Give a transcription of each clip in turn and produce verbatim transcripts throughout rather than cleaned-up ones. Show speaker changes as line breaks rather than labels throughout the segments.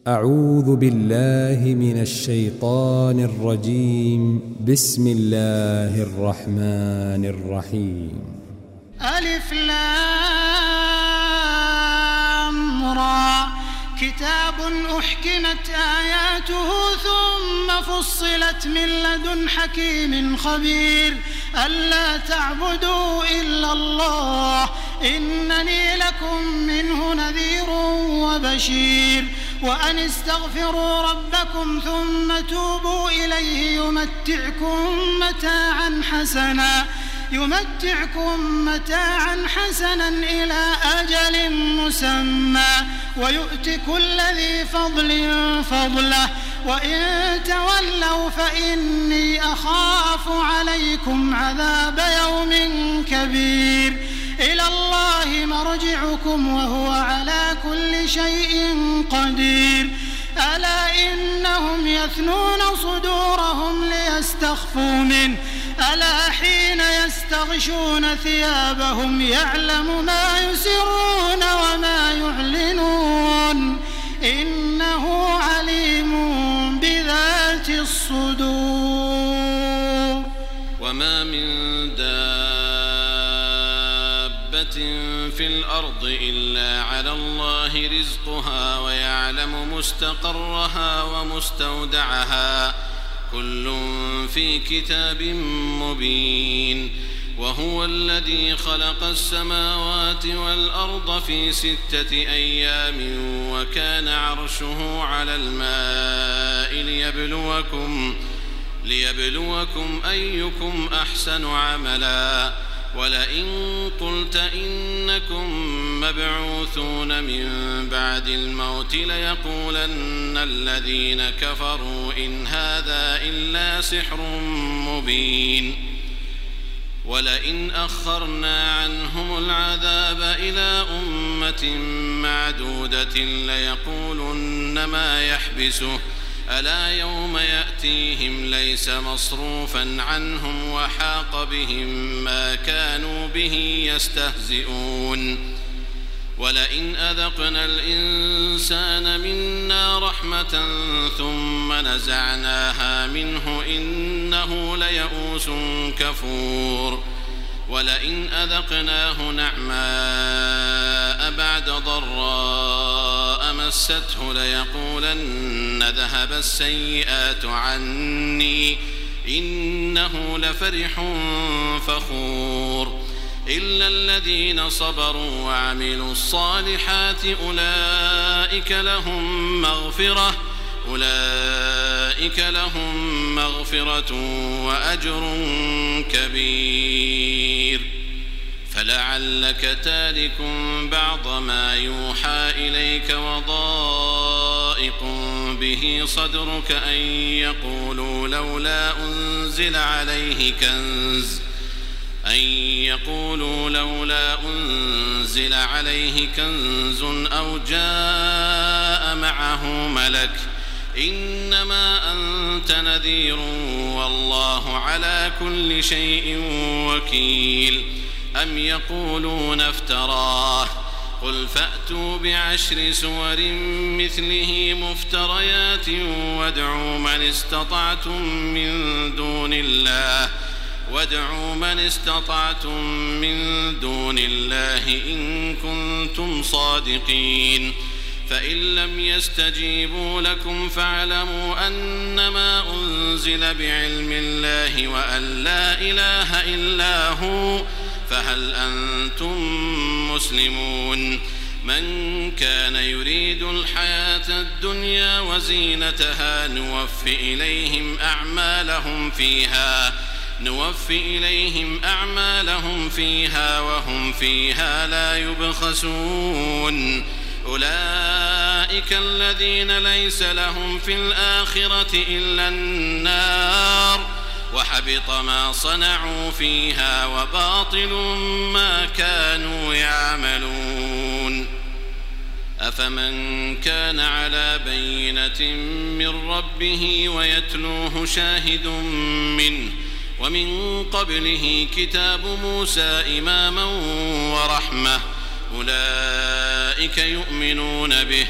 أعوذ بالله من الشيطان الرجيم. بسم الله الرحمن الرحيم.
ألف لام را كتاب أحكمت آياته ثم فصلت من لدن حكيم خبير ألا تعبدوا إلا الله إنني لكم منه نذير وبشير وأن استغفروا ربكم ثم توبوا إليه يمتعكم متاعا حسنا يمتعكم متاعا حسنا إلى أجل مسمى ويؤت كل ذي فضل فضله وإن تولوا فإني أخاف عليكم عذاب يوم كبير إلى الله مرجعكم وهو على كل شيء قدير ألا إنهم يثنون صدورهم ليستخفوا منه ألا حين يستغشون ثيابهم يعلم ما يسرون وما يعلنون إنه عليم بذات الصدور.
وما من دابة في الأرض إلا على الله رزقها ويعلم مستقرها ومستودعها كل في كتاب مبين. وهو الذي خلق السماوات والأرض في ستة أيام وكان عرشه على الماء ليبلوكم, ليبلوكم أيكم أحسن عملا ولئن قلت إنكم مبعوثون من بعد الموت ليقولن الذين كفروا إن هذا إلا سحر مبين. ولئن أخرنا عنهم العذاب إلى أمة معدودة ليقولن ما يحبسه ألا يوم يأتيهم ليس مصروفا عنهم وحاق بهم ما كانوا به يستهزئون. ولئن أذقنا الإنسان منا رحمة ثم نزعناها منه إنه ليئوس كفور. ولئن أذقناه نعماء بعد ضراء مسته ليقولن ذهب السيئات عني إنه لفرح فخور. إلا الذين صبروا وعملوا الصالحات أولئك لهم مغفرة أولئك لهم مغفرة وأجر كبير. فلعلك تارك بعض ما يوحى إليك وضائق به صدرك أن يقولوا لولا أنزل عليه كنز أن يقولوا لولا أنزل عليه كنز أو جاء معه ملك إنما أنت نذير والله على كل شيء وكيل. أم يقولون افتراه قل فأتوا بعشر سور مثله مفتريات وادعوا من استطعتم من دون الله وادعوا من استطعتم من دون الله إن كنتم صادقين. فإن لم يستجيبوا لكم فاعلموا أنما أنزل بعلم الله وأن لا إله إلا هو فهل أنتم مسلمون. من كان يريد الحياة الدنيا وزينتها نوفي إليهم أعمالهم فيها نوفي إليهم أعمالهم فيها وهم فيها لا يبخسون. أولئك الذين ليس لهم في الآخرة إلا النار وحبط ما صنعوا فيها وباطل ما كانوا يعملون. أفمن كان على بينة من ربه ويتلوه شاهد منه ومن قبله كتاب موسى إماما ورحمة أولئك يؤمنون به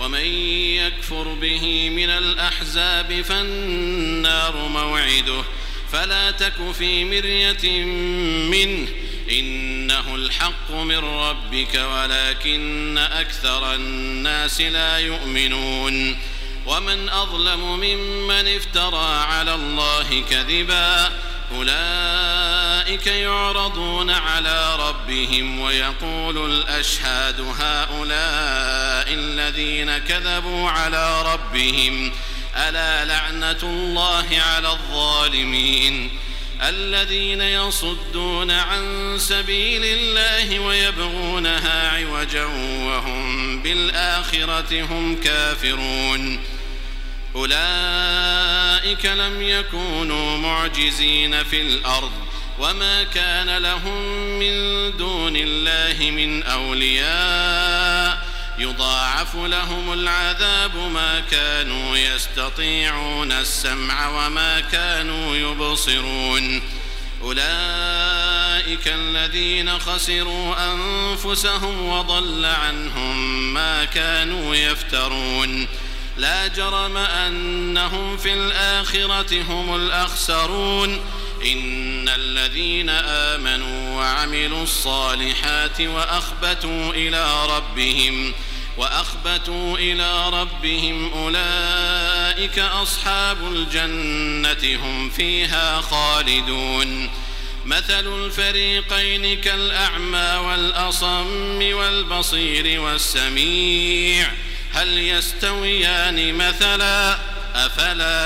ومن يكفر به من الأحزاب فالنار موعده فلا تك في مرية منه إنه الحق من ربك ولكن أكثر الناس لا يؤمنون ومن أظلم ممن افترى على الله كذبا أولئك يعرضون على ربهم ويقول الأشهاد هؤلاء الذين كذبوا على ربهم ألا لعنة الله على الظالمين الذين يصدون عن سبيل الله ويبغونها عوجا وهم بالآخرة هم كافرون أولئك لم يكونوا معجزين في الأرض وما كان لهم من دون الله من أولياء يضاعف لهم العذاب ما كانوا يستطيعون السمع وما كانوا يبصرون أولئك الذين خسروا أنفسهم وضل عنهم ما كانوا يفترون لا جرم أنهم في الآخرة هم الأخسرون إن الذين آمنوا وعملوا الصالحات وأخبتوا إلى ربهم وأخبتوا إلى ربهم أولئك أصحاب الجنة هم فيها خالدون مثل الفريقين كالأعمى والأصم والبصير والسميع هل يستويان مثلا أفلا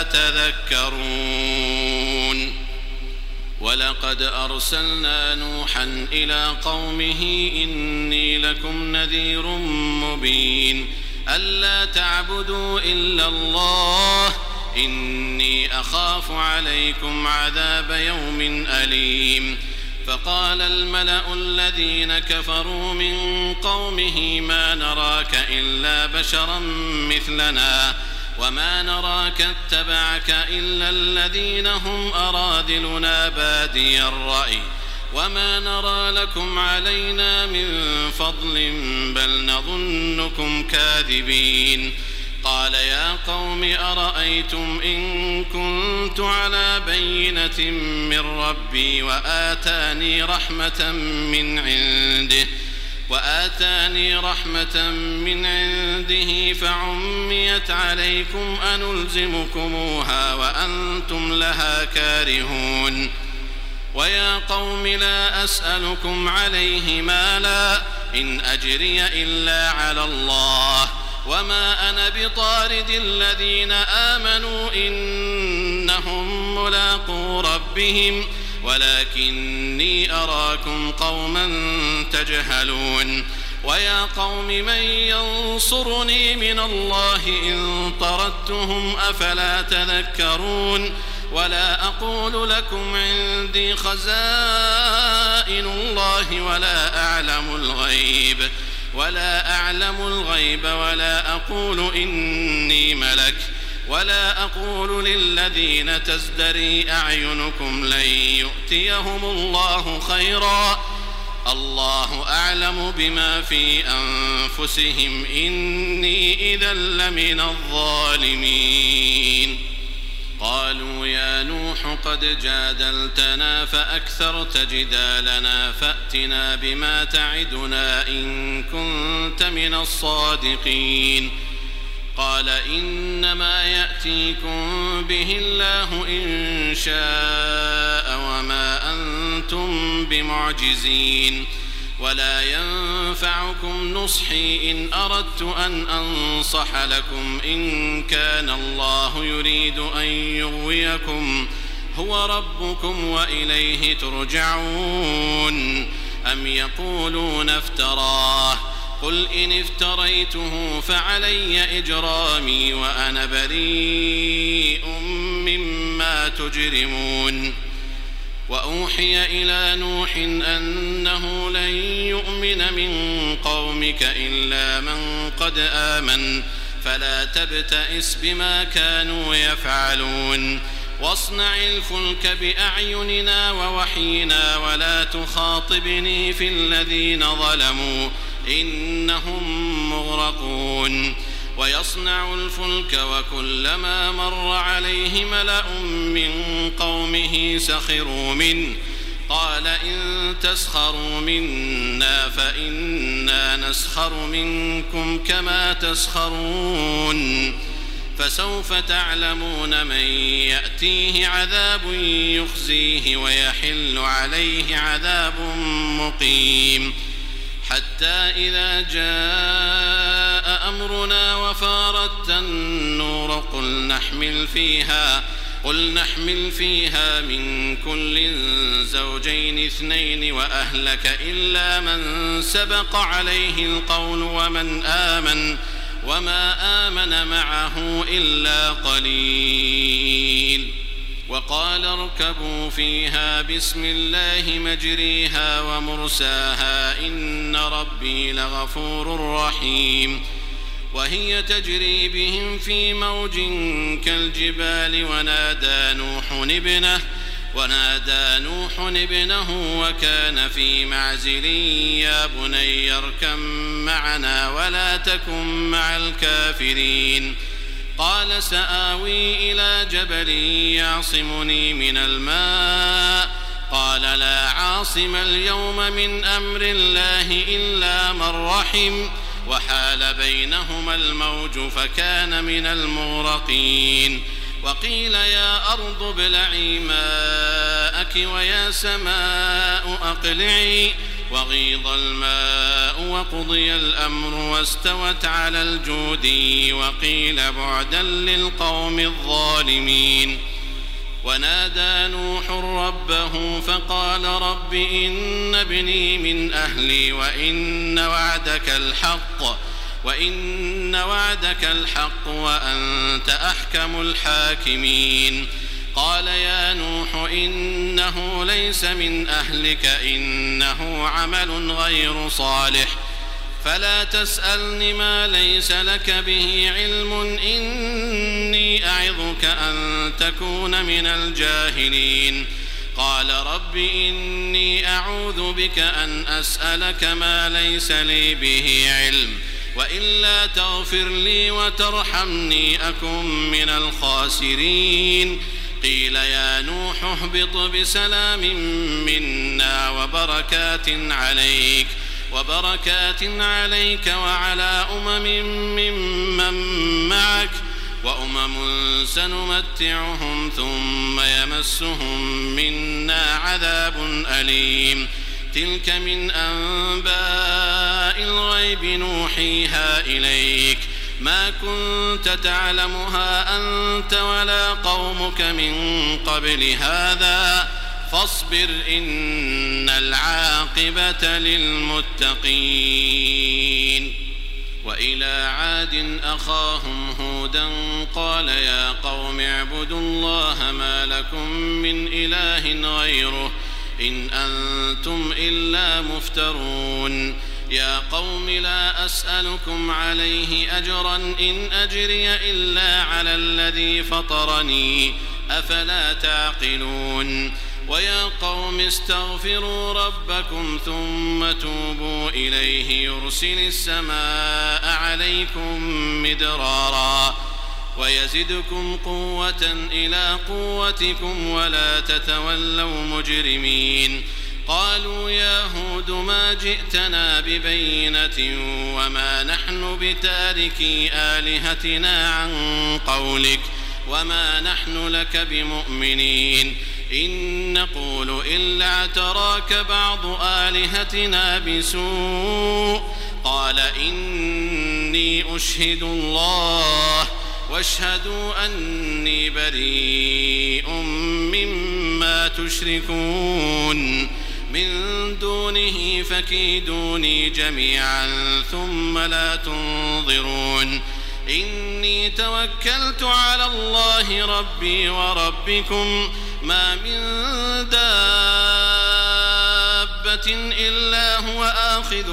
تذكرون ولقد أرسلنا نوحا إلى قومه إني لكم نذير مبين ألا تعبدوا إلا الله إني أخاف عليكم عذاب يوم أليم فقال الملأ الذين كفروا من قومه ما نراك إلا بشرا مثلنا وما نراك اتبعك إلا الذين هم أراذلنا بادي الرأي وما نرى لكم علينا من فضل بل نظنكم كاذبين قال يا قوم أرأيتم إن كنت على بينة من ربي وآتاني رحمة من عنده وآتاني رحمة من عنده فعميت عليكم أنلزمكموها وأنتم لها كارهون ويا قوم لا أسألكم عليه مالا إن أجري إلا على الله وما أنا بطارد الذين آمنوا إنهم ملاقو ربهم ولكني أراكم قوما تجهلون ويا قوم من ينصرني من الله إن طردتهم أفلا تذكرون ولا أقول لكم عندي خزائن الله ولا أعلم الغيب ولا أعلم الغيب ولا أقول إني ملك ولا أقول للذين تزدري أعينكم لن يؤتيهم الله خيرا الله أعلم بما في أنفسهم إني إذا لمن الظالمين قالوا يا نوح قد جادلتنا فأكثرت جدالنا فأتنا بما تعدنا إن كنت من الصادقين قال إنما يأتيكم به الله إن شاء وما أنتم بمعجزين ولا ينفعكم نصحي إن أردت أن أنصح لكم إن كان الله يريد أن يغويكم هو ربكم وإليه ترجعون أم يقولون افتراه قل إن افتريته فعلي إجرامي وأنا بريء مما تجرمون وأوحي إلى نوح أنه لن يؤمن من قومك إلا من قد آمن فلا تبتئس بما كانوا يفعلون واصنع الفلك بأعيننا ووحينا ولا تخاطبني في الذين ظلموا إنهم مغرقون ويصنع الفلك وكلما مر عليه ملأ من قومه سخروا منه قال إن تسخروا منا فإنا نسخر منكم كما تسخرون فسوف تعلمون من يأتيه عذاب يخزيه ويحل عليه عذاب مقيم حتى إذا جاء أمرنا وفارت النور قل نحمل فيها قل نحمل فيها من كل زوجين اثنين وأهلك إلا من سبق عليه القول ومن آمن وما آمن معه إلا قليل وقال اركبوا فيها بسم الله مجريها ومرساها إن ربي لغفور رحيم وهي تجري بهم في موج كالجبال ونادى نوح ابنه ونادى نوح ابنه وكان في معزل يا بني اركب معنا ولا تكن مع الكافرين قال سآوي إلى جبل يعصمني من الماء قال لا عاصم اليوم من أمر الله إلا من رحم وحال بينهما الموج فكان من المغرقين وقيل يا أرض ابلعي ماءك ويا سماء أقلعي وغيض الماء وقضي الأمر واستوت على الجود وقيل بعدا للقوم الظالمين ونادى نوح ربه فقال رب إن ابني من أهلي وإن وعدك الحق وإن وعدك الحق وأنت أحكم الحاكمين قال يا نوح إنه ليس من أهلك إنه عمل غير صالح فلا تسألني ما ليس لك به علم إني أعظك أن تكون من الجاهلين قال رب إني أعوذ بك أن أسألك ما ليس لي به علم وإلا تغفر لي وترحمني أكن من الخاسرين قيل يا نوح اهبط بسلام منا وبركات عليك وبركات عليك وعلى أمم ممن معك وأمم سنمتعهم ثم يمسهم منا عذاب أليم تلك من أنباء الغيب نوحيها إليك ما كنت تعلمها أنت ولا قومك من قبل هذا فاصبر إن العاقبة للمتقين وإلى عاد أخاهم هودا قال يا قوم اعبدوا الله ما لكم من إله غيره إن أنتم إلا مفترون يا قوم لا أسألكم عليه أجرا إن أجري إلا على الذي فطرني أفلا تعقلون ويا قوم استغفروا ربكم ثم توبوا إليه يرسل السماء عليكم مدرارا ويزدكم قوة إلى قوتكم ولا تتولوا مجرمين قالوا يا هود ما جئتنا ببينة وما نحن بتاركي آلهتنا عن قولك وما نحن لك بمؤمنين إن نقول إلا اعتراك بعض آلهتنا بسوء قال إني أشهد الله واشهدوا أني بريء مما تشركون من دونه فكيدوني جميعا ثم لا تنظرون إني توكلت على الله ربي وربكم ما من دابة إلا هو آخذ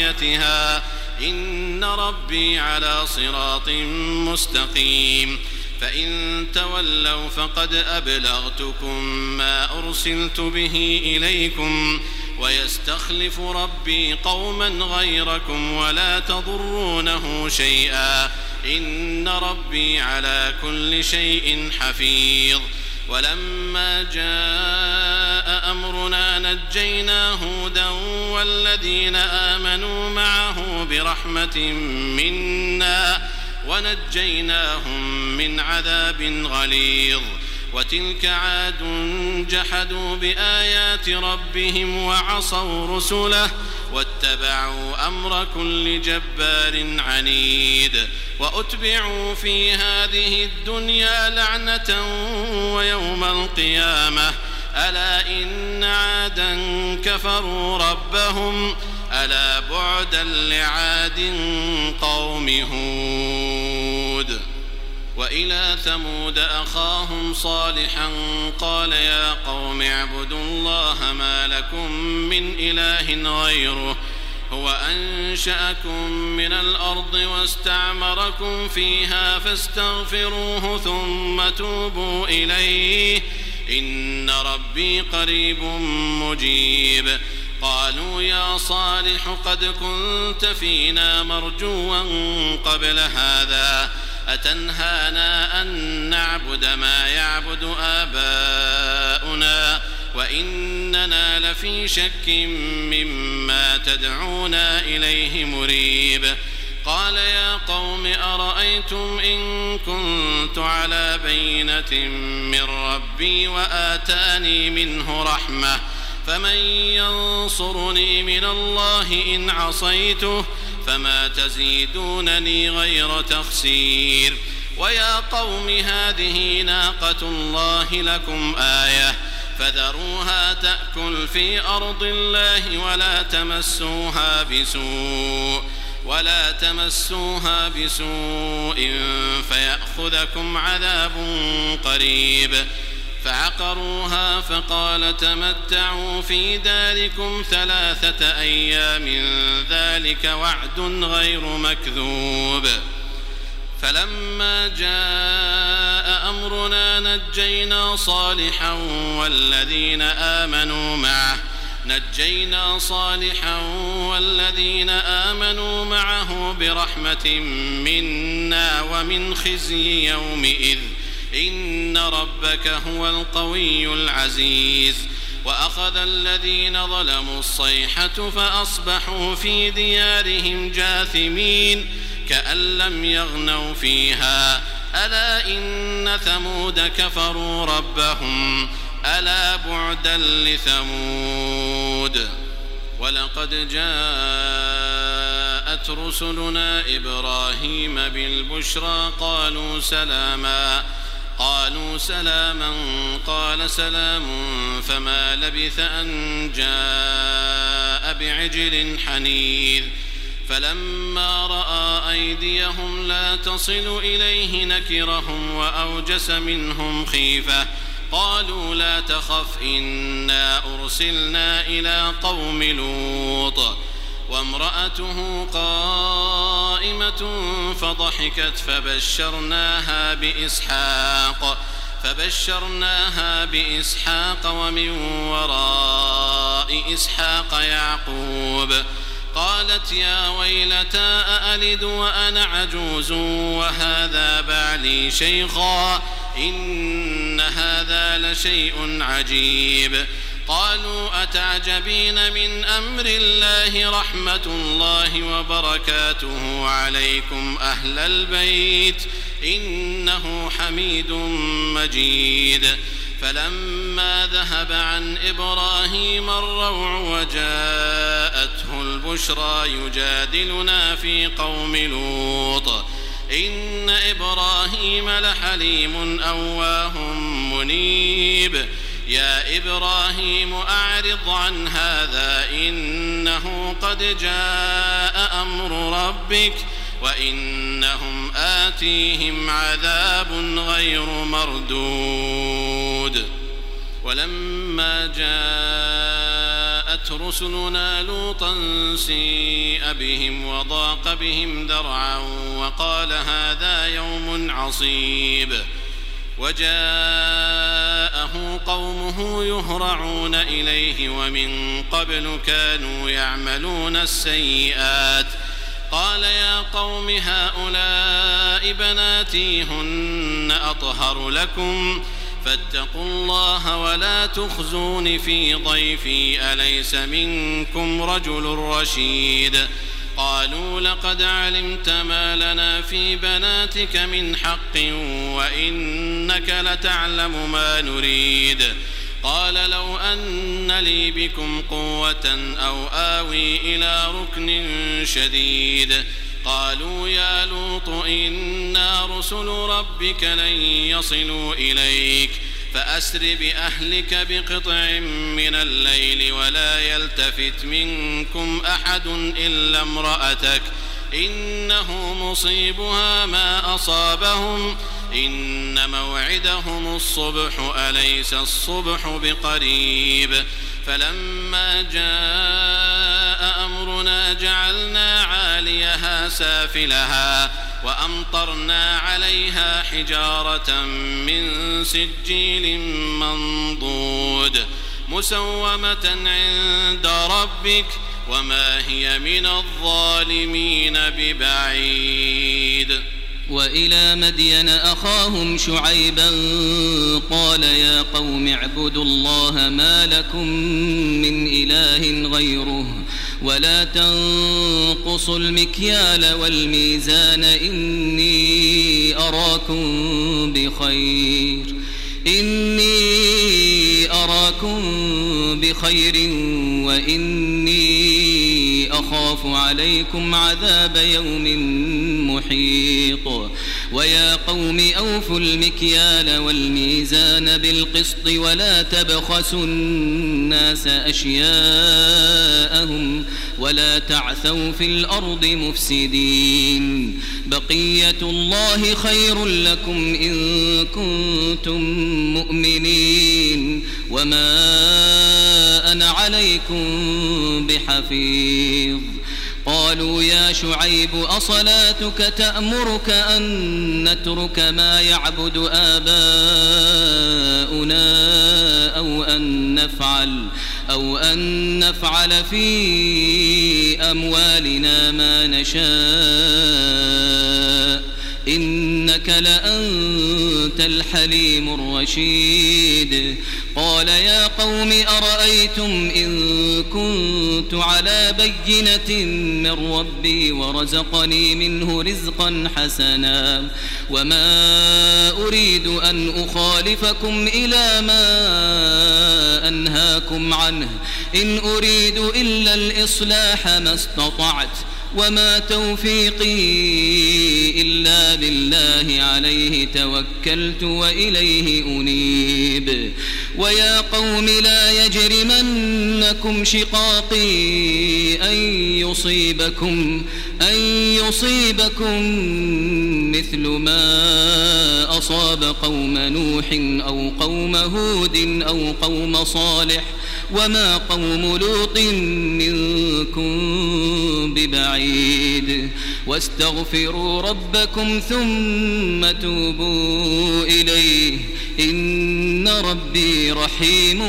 بناصيتها إن ربي على صراط مستقيم فإن تولوا فقد أبلغتكم ما أرسلت به إليكم ويستخلف ربي قوما غيركم ولا تضرونه شيئا إن ربي على كل شيء حفيظ. ولما جاء أمرنا نجينا هودا والذين آمنوا معه برحمة منا ونجيناهم من عذاب غليظ. وتلك عاد جحدوا بآيات ربهم وعصوا رسله واتبعوا أمر كل جبار عنيد. وأتبعوا في هذه الدنيا لعنة ويوم القيامة ألا إن عادا كفروا ربهم ألا بعدا لعاد قوم هود. وإلى ثمود أخاهم صالحا قال يا قوم اعبدوا الله ما لكم من إله غيره هو أنشأكم من الأرض واستعمركم فيها فاستغفروه ثم توبوا إليه إن ربي قريب مجيب. قالوا يا صالح قد كنت فينا مرجوا قبل هذا أتنهانا أن نعبد ما يعبد آباؤنا وإننا لفي شك مما تدعونا إليه مريب. قال يا قوم أرأيتم إن كنت على بينة من ربي وآتاني منه رحمة فمن ينصرني من الله إن عصيته فما تزيدونني غير تخسير. ويا قوم هذه ناقة الله لكم آية فذروها تأكل في أرض الله ولا تمسوها بسوء ولا تمسوها بسوء فيأخذكم عذاب قريب. فعقروها فقال تمتعوا في داركم ثلاثة أيام ذلك وعد غير مكذوب. فلما جاء أمرنا نجينا صالحا والذين آمنوا معه نجينا صالحا والذين آمنوا معه برحمة منا ومن خزي يومئذ إن ربك هو القوي العزيز. وأخذ الذين ظلموا الصيحة فأصبحوا في ديارهم جاثمين كأن لم يغنوا فيها ألا إن ثمود كفروا ربهم ألا بعدا لثمود. ولقد جاءت رسلنا إبراهيم بالبشرى قالوا سلاما قالوا سلاما قال سلام فما لبث أن جاء بعجل حنيذ. فلما رأى أيديهم لا تصل إليه نكرهم وأوجس منهم خيفة قالوا لا تخف إنا أرسلنا إلى قوم لوط. وامرأته قائمة فضحكت فبشرناها بإسحاق فبشرناها بإسحاق ومن وراء إسحاق يعقوب. قالت يا ويلتى أألد وأنا عجوز وهذا بعلي شيخا إن هذا لشيء عجيب. قالوا أتعجبين من أمر الله رحمة الله وبركاته عليكم أهل البيت إنه حميد مجيد. فلما ذهب عن إبراهيم الروع وجاءته البشرى يجادلنا في قوم لوط إن إبراهيم لحليم أواه منيب. يا إبراهيم أعرض عن هذا إنه قد جاء أمر ربك وإنهم آتيهم عذاب غير مردود. ولما جاءت رسلنا لوطا سيء بهم وضاق بهم ذرعا وقال هذا يوم عصيب. وجاءه قومه يهرعون إليه ومن قبل كانوا يعملون السيئات قال يا قوم هؤلاء بناتي هن أطهر لكم فاتقوا الله ولا تخزون في ضيفي أليس منكم رجل رشيد قالوا لقد علمت ما لنا في بناتك من حق وإنك لتعلم ما نريد قال لو أن لي بكم قوة أو آوي إلى ركن شديد قالوا يا لوط إنا رسل ربك لن يصلوا إليك فأسر بأهلك بقطع من الليل ولا يلتفت منكم أحد إلا امرأتك إنه مصيبها ما أصابهم إن موعدهم الصبح أليس الصبح بقريب فلما جاء أمرنا جعلنا عاليها سافلها وأمطرنا عليها حجارة من سجيل منضود مسومة عند ربك وما هي من الظالمين ببعيد.
وإلى مدين أخاهم شعيبا قال يا قوم اعبدوا الله ما لكم من إله غيره ولا تنقصوا المكيال والميزان إني أراكم بخير إني أراكم بخير وإني أخاف عليكم عذاب يوم محيط ويا قوم أوفوا المكيال والميزان بالقسط ولا تبخسوا الناس أشياءهم ولا تعثوا في الأرض مفسدين بقية الله خير لكم إن كنتم مؤمنين وما أنا عليكم بحفيظ. قالوا يا شعيب أصلاتك تأمرك أن نترك ما يعبد آباؤنا أو أن نفعل أو أن نفعل في أموالنا ما نشاء إنك لأنت الحليم الرشيد. قال يا قوم أرأيتم إن كنت على بينة من ربي ورزقني منه رزقا حسنا وما أريد أن أخالفكم إلى ما أنهاكم عنه إن أريد إلا الإصلاح ما استطعت وما توفيقي إلا بالله عليه توكلت وإليه أنيب. ويا قوم لا يجرمنكم شقاقي أن يصيبكم أن يصيبكم مثل ما أصاب قوم نوح أو قوم هود أو قوم صالح وما قوم لوط منكم ببعيد واستغفروا ربكم ثم توبوا إليه إن ربي رحيم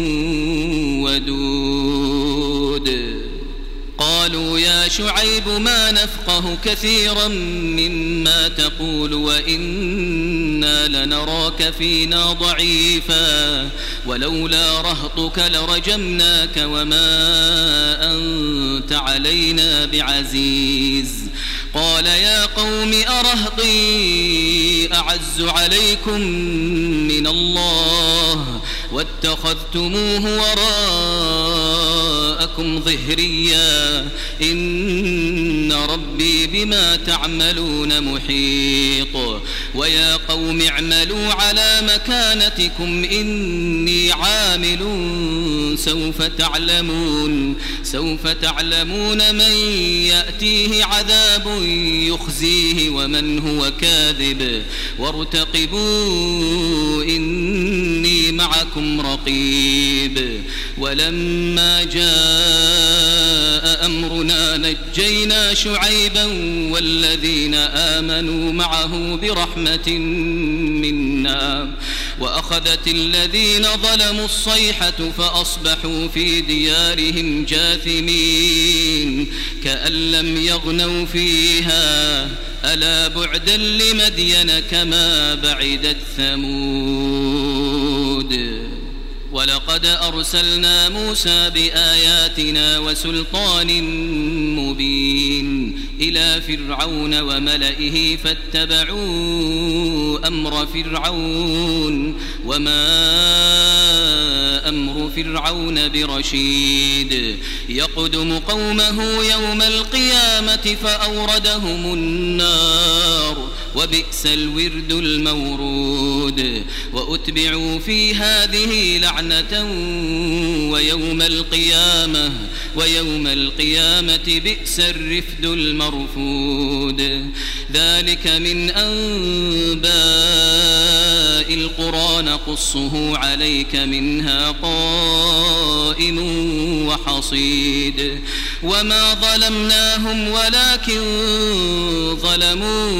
ودود. قالوا يا شعيب ما نفقه كثيرا مما تقول وإنا لنراك فينا ضعيفا ولولا رهطك لرجمناك وما أنت علينا بعزيز. قال يا قوم أرهطي أعز عليكم من الله واتخذتموه وراءكم ظهريا إن ربي بما تعملون محيط. ويا قوم اعملوا على مكانتكم إني عامل سوف تعلمون سوف تعلمون من يأتيه عذاب يخزيه ومن هو كاذب وارتقبوا إني معكم رقيب. ولما جاء أمرنا نجينا شعيبا والذين آمنوا معه برحمة منا وأخذت الذين ظلموا الصيحة فأصبحوا في ديارهم جاثمين كأن لم يغنوا فيها ألا بعدا لمدين كما بعدت ثمود ولقد أرسلنا موسى بآياتنا وسلطان مبين إلى فرعون وملئه فاتبعوا أمر فرعون وما أمر فرعون برشيد يقدم قومه يوم القيامة فأوردهم النار وبئس الورد المورود وأتبعوا في هذه لعنة ويوم القيامة ويوم القيامة بئس الرفد المرفود ذلك من أنباء القرى نقصه عليك منها قائم وحصيد وما ظلمناهم ولكن ظلموا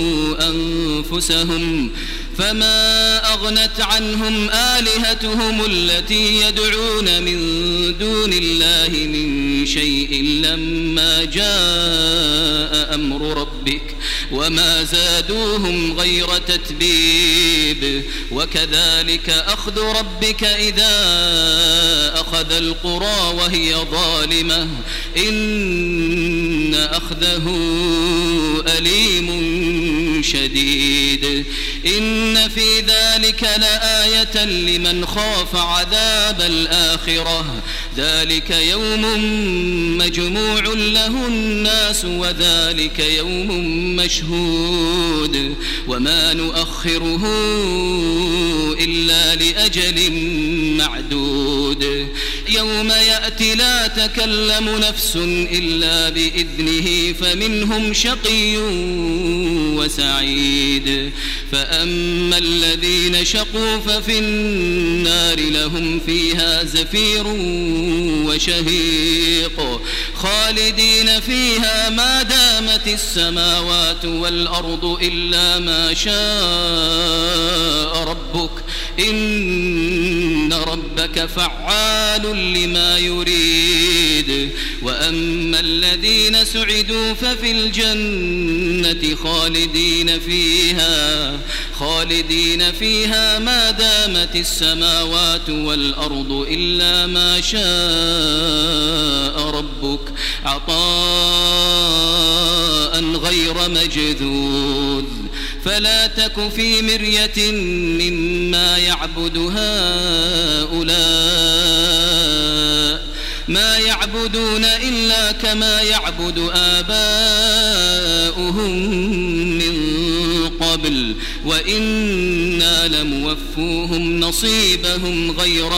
أنفسهم فما أغنت عنهم آلهتهم التي يدعون من دون الله من شيء لما جاء أمر ربك وما زادوهم غير تتبيب وكذلك أخذ ربك إذا أخذ القرى وهي ظالمة إن أخذه أليم شديد إن في ذلك لآية لمن خاف عذاب الآخرة ذلك يوم مجموع له الناس وذلك يوم مشهود وما نؤخره إلا لأجل معدود يوم يأتي لا تكلم نفس إلا بإذنه فمنهم شقي وسعيد فأما الذين شقوا ففي النار لهم فيها زفير وشهيق خالدين فيها ما دامت السماوات والأرض إلا ما شاء ربك إن ربك فعال لما يريد وأما الذين سعدوا ففي الجنة خالدين فيها خالدين فيها ما دامت السماوات والأرض إلا ما شاء ربك عطاء غير مجذوذ فلا تك في مرية مما يعبد هؤلاء ما يعبدون إلا كما يعبد آباؤهم من قبل وإنا لموفوهم نصيبهم غير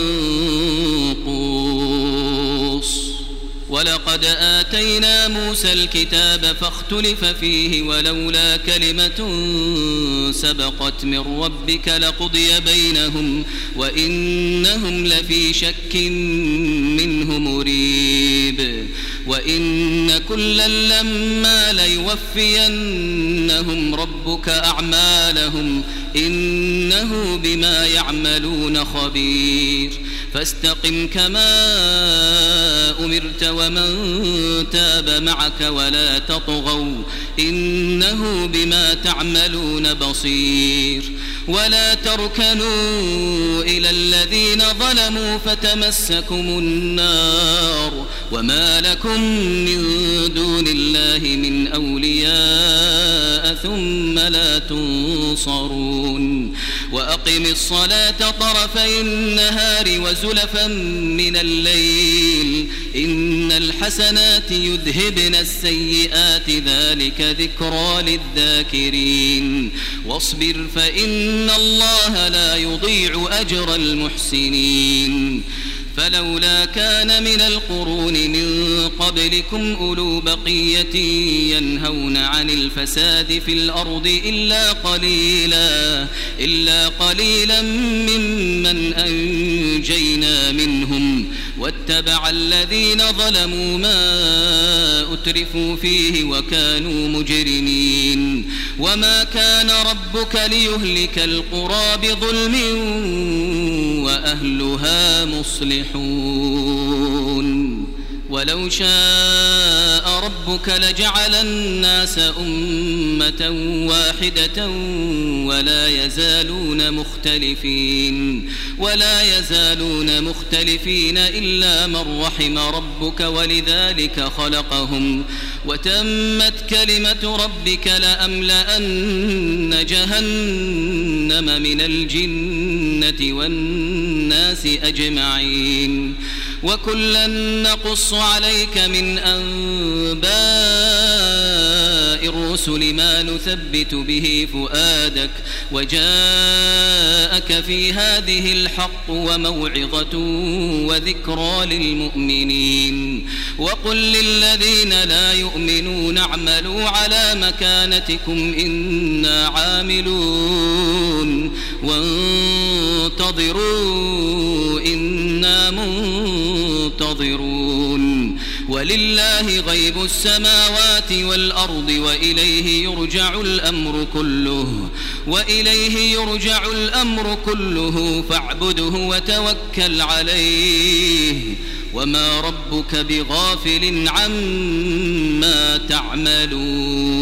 منقوص ولقد آتينا موسى الكتاب فاختلف فيه ولولا كلمة سبقت من ربك لقضي بينهم وإنهم لفي شك منه مريب وإن كلا لما ليوفينهم ربك أعمالهم إنه بما يعملون خبير فاستقم كما أمرت ومن تاب معك ولا تطغوا إنه بما تعملون بصير ولا تركنوا إلى الذين ظلموا فتمسكم النار وما لكم من دون الله من أولياء ثم لا تنصرون وأقم الصلاة طرفي النهار وزلفا من الليل إن الحسنات يذهبن السيئات ذلك ذكرى للذاكرين واصبر فإن الله لا يضيع أجر المحسنين فلولا كان من القرون من قبلكم أولو بقية ينهون عن الفساد في الأرض إلا قليلا إلا قليلا ممن أنجينا منهم واتبع الذين ظلموا ما أترفوا فيه وكانوا مجرمين وما كان ربك ليهلك القرى بظلم وأهلها مصلحون ولو شاء ربك لجعل الناس أمة واحدة ولا يزالون مختلفين ولا يزالون مختلفين إلا من رحم ربك ولذلك خلقهم وتمت كلمة ربك لأملأن جهنم من الجنة والناس أجمعين وكلا نقص عليك من أنباء الرسل ما نثبت به فؤادك وجاءك في هذه الحق وموعظة وذكرى للمؤمنين وقل للذين لا يؤمنون اعملوا على مكانتكم إنا عاملون وانتظروا إنا منتظرون ولله غيب السماوات والأرض وإليه يرجع الأمر كله وإليه يرجع الأمر كله فاعبده وتوكل عليه وما ربك بغافل عما تعملون.